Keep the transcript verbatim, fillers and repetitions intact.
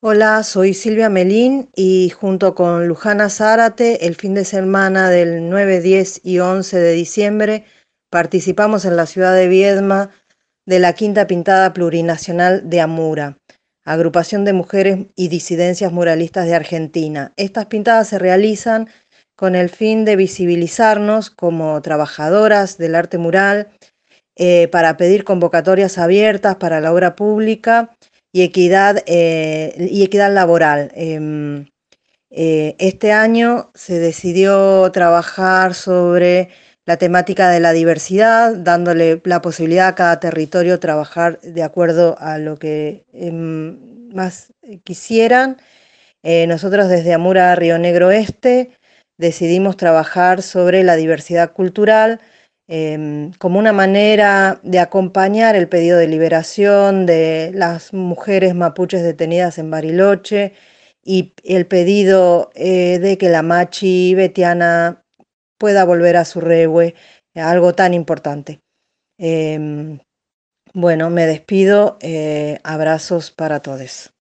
Hola, soy Silvia Melín y junto con Lujana Zárate, el fin de semana del nueve, diez y once de diciembre, participamos en la ciudad de Viedma de la Quinta Pintada Plurinacional de Amura, agrupación de mujeres y disidencias muralistas de Argentina. Estas pintadas se realizan con el fin de visibilizarnos como trabajadoras del arte mural, eh, para pedir convocatorias abiertas para la obra pública y equidad, eh, y equidad laboral. Eh, eh, este año se decidió trabajar sobre la temática de la diversidad, dándole la posibilidad a cada territorio trabajar de acuerdo a lo que eh, más quisieran. Eh, nosotros desde Amura Río Negro Este decidimos trabajar sobre la diversidad cultural, eh, como una manera de acompañar el pedido de liberación de las mujeres mapuches detenidas en Bariloche y el pedido eh, de que la machi betiana pueda volver a su rehue, algo tan importante. Eh, bueno, me despido, eh, abrazos para todos.